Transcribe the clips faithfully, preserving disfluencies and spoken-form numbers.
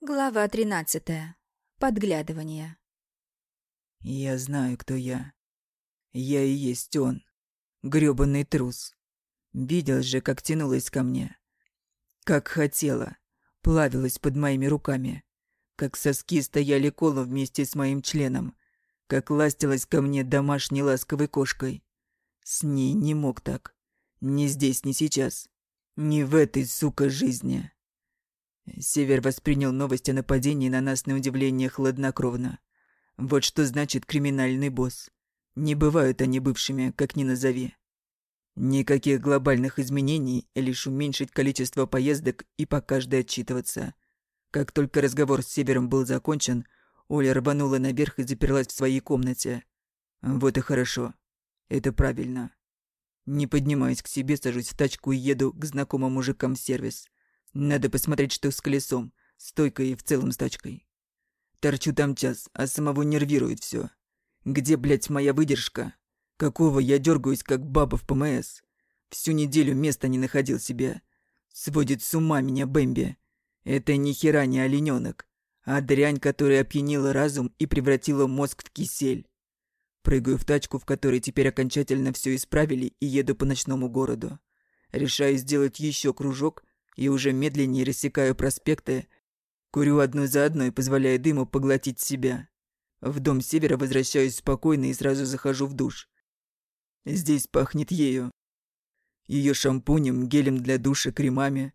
Глава тринадцатая. Подглядывание. Я знаю, кто я. Я и есть он. Грёбаный трус. Видел же, как тянулась ко мне. Как хотела. Плавилась под моими руками. Как соски стояли колом вместе с моим членом. Как ластилась ко мне домашней ласковой кошкой. С ней не мог так. Ни здесь, ни сейчас. Ни в этой, сука, жизни. Север воспринял новость о нападении на нас на удивление хладнокровно. Вот что значит криминальный босс. Не бывают они бывшими, как ни назови. Никаких глобальных изменений, лишь уменьшить количество поездок и по каждой отчитываться. Как только разговор с Севером был закончен, Оля рванула наверх и заперлась в своей комнате. Вот и хорошо. Это правильно. Не поднимаясь к себе, сажусь в тачку и еду к знакомым мужикам в сервис. Надо посмотреть, что с колесом, стойкой и в целом с тачкой. Торчу там час, а самого нервирует все. Где, блядь, моя выдержка? Какого я дергаюсь, как баба в ПМС? Всю неделю места не находил себе. Сводит с ума меня Бэмби. Это ни хера не олененок, а дрянь, которая опьянила разум и превратила мозг в кисель. Прыгаю в тачку, в которой теперь окончательно все исправили, и еду по ночному городу. Решаю сделать еще кружок, и уже медленнее рассекаю проспекты, курю одну за одной, позволяя дыму поглотить себя. В дом Севера возвращаюсь спокойно и сразу захожу в душ. Здесь пахнет ею. Ее шампунем, гелем для душа, кремами.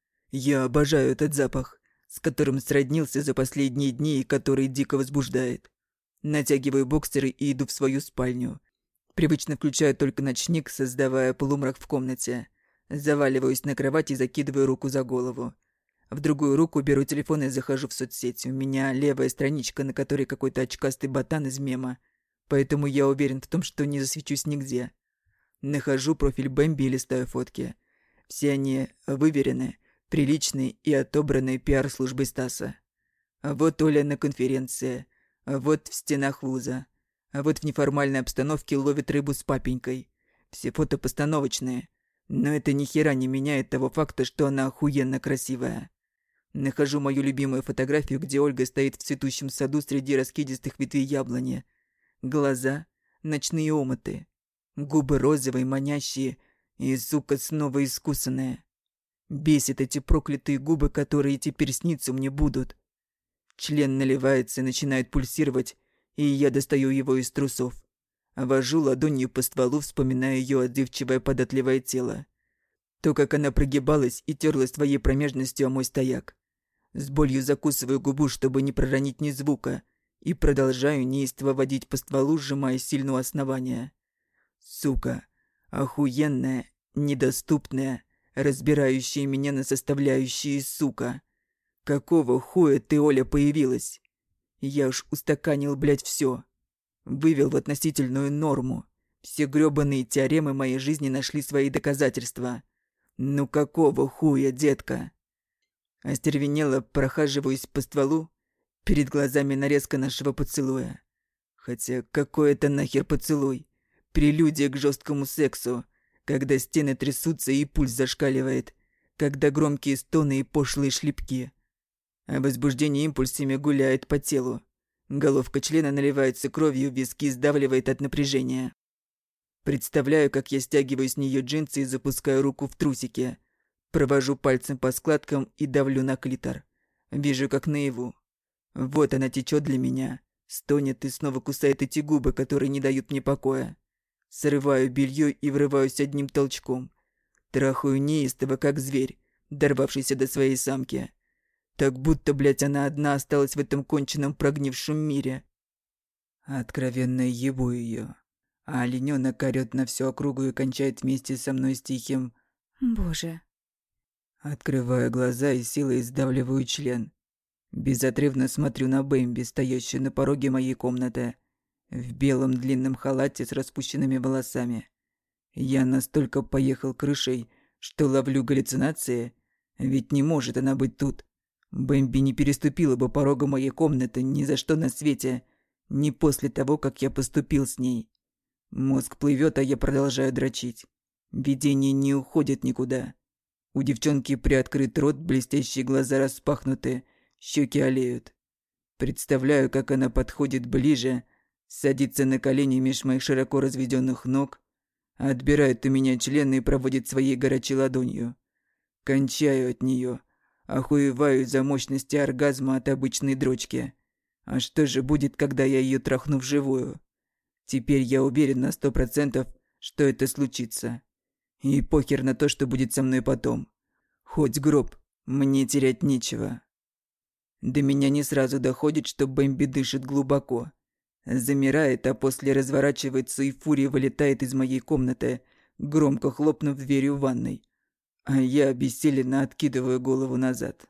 Я обожаю этот запах, с которым сроднился за последние дни и который дико возбуждает. Натягиваю боксеры и иду в свою спальню. Привычно включаю только ночник, создавая полумрак в комнате. Заваливаюсь на кровать и закидываю руку за голову. В другую руку беру телефон и захожу в соцсети. У меня левая страничка, на которой какой-то очкастый ботан из мема. Поэтому я уверен в том, что не засвечусь нигде. Нахожу профиль Бэмби и листаю фотки. Все они выверены, приличные и отобранные пиар-службой Стаса. А вот Оля на конференции. А вот в стенах вуза. А вот в неформальной обстановке ловит рыбу с папенькой. Все фото постановочные. Но это ни хера не меняет того факта, что она охуенно красивая. Нахожу мою любимую фотографию, где Ольга стоит в цветущем саду среди раскидистых ветвей яблони. Глаза — ночные омыты. Губы розовые, манящие и, сука, снова искусанные. Бесит эти проклятые губы, которые теперь сниться мне будут. Член наливается и начинает пульсировать, и я достаю его из трусов. Вожу ладонью по стволу, вспоминая ее отзывчивое податливое тело. То, как она прогибалась и терлась своей промежностью о мой стояк. С болью закусываю губу, чтобы не проронить ни звука, и продолжаю неистово водить по стволу, сжимая сильно у основания. Сука, охуенная, недоступная, разбирающая меня на составляющие, сука. Какого хуя ты, Оля, появилась? Я уж устаканил, блядь, все. Вывел в относительную норму. Все грёбаные теоремы моей жизни нашли свои доказательства. Ну какого хуя, детка? Остервенело прохаживаюсь по стволу. Перед глазами нарезка нашего поцелуя. Хотя какой это нахер поцелуй? Прелюдия к жесткому сексу. Когда стены трясутся и пульс зашкаливает. Когда громкие стоны и пошлые шлепки. А возбуждение импульсами гуляет по телу. Головка члена наливается кровью, виски сдавливает от напряжения. Представляю, как я стягиваю с нее джинсы и запускаю руку в трусики. Провожу пальцем по складкам и давлю на клитор. Вижу, как наяву. Вот она течет для меня. Стонет и снова кусает эти губы, которые не дают мне покоя. Срываю белье и врываюсь одним толчком. Трахаю неистово, как зверь, дорвавшийся до своей самки. Так будто, блядь, она одна осталась в этом конченном прогнившем мире. Откровенно ебу ее. А оленёнок орёт на всю округу и кончает вместе со мной с тихим Боже. Открываю глаза и силой сдавливаю член. Безотрывно смотрю на Бэмби, стоящую на пороге моей комнаты, в белом длинном халате с распущенными волосами. Я настолько поехал крышей, что ловлю галлюцинации, ведь не может она быть тут. Бэмби не переступила бы порога моей комнаты ни за что на свете, не после того, как я поступил с ней. Мозг плывет, а я продолжаю дрочить. Видение не уходит никуда. У девчонки приоткрыт рот, блестящие глаза распахнуты, Щеки олеют. Представляю, как она подходит ближе, садится на колени меж моих широко разведённых ног, отбирает у меня член и проводит своей горячей ладонью. Кончаю от неё, охуеваю за мощности оргазма от обычной дрочки. А что же будет, когда я её трахну вживую? Теперь я уверен на сто процентов, что это случится. И похер на то, что будет со мной потом. Хоть гроб, мне терять нечего. До меня не сразу доходит, что Бэмби дышит глубоко. Замирает, а после разворачивается и фурией вылетает из моей комнаты, громко хлопнув дверью в ванной. А я обессиленно откидываю голову назад.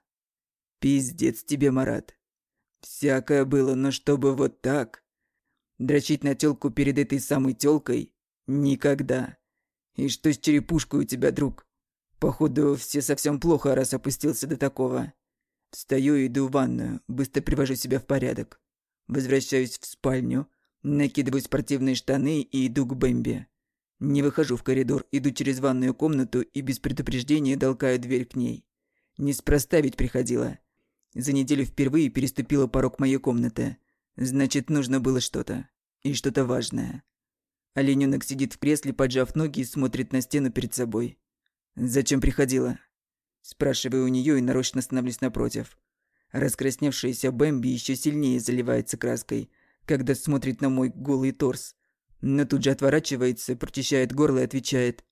Пиздец тебе, Марат. Всякое было, но чтобы вот так. Дрочить на тёлку перед этой самой тёлкой? Никогда. И что с черепушкой у тебя, друг? Походу, все совсем плохо, раз опустился до такого. Встаю и иду в ванную, быстро привожу себя в порядок. Возвращаюсь в спальню, накидываю спортивные штаны и иду к Бэмби. Не выхожу в коридор, иду через ванную комнату и без предупреждения толкаю дверь к ней. Неспроста ведь приходила. За неделю впервые переступила порог моей комнаты. Значит, нужно было что-то. И что-то важное. Оленёнок сидит в кресле, поджав ноги и смотрит на стену перед собой. «Зачем приходила?» Спрашиваю у неё и нарочно становлюсь напротив. Раскрасневшаяся Бэмби ещё сильнее заливается краской, когда смотрит на мой голый торс. Но тут же отворачивается, прочищает горло и отвечает.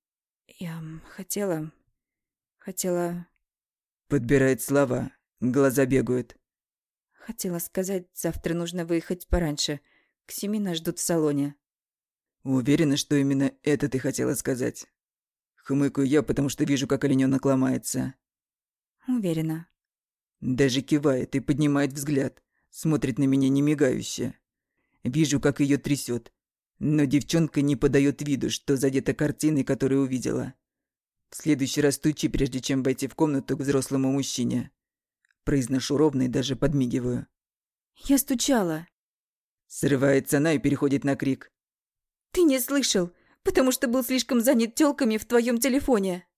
Я хотела... Хотела... Подбирает слова, глаза бегают. Хотела сказать, завтра нужно выехать пораньше. К семи нас ждут в салоне. Уверена, что именно это ты хотела сказать. Хмыкаю я, потому что вижу, как оленёнок ломается. Уверена. Даже кивает и поднимает взгляд, смотрит на меня немигающе. Вижу, как её трясёт. Но девчонка не подаёт виду, что задета картиной, которую увидела. В следующий раз стучи, прежде чем войти в комнату к взрослому мужчине. Произношу ровно и даже подмигиваю. Я стучала. Срывается она и переходит на крик. Ты не слышал, потому что был слишком занят тёлками в твоём телефоне.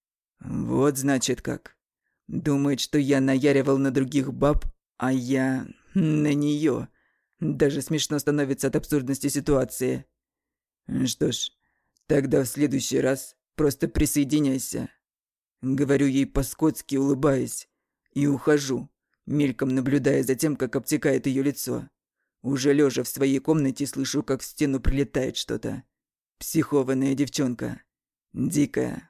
Вот значит как. Думает, что я наяривал на других баб, а я на неё. Даже смешно становится от абсурдности ситуации. Что ж, тогда в следующий раз просто присоединяйся. Говорю ей по-скотски, улыбаясь, и ухожу, мельком наблюдая за тем, как обтекает её лицо. Уже лежа в своей комнате слышу, как в стену прилетает что-то. Психованная девчонка. Дикая,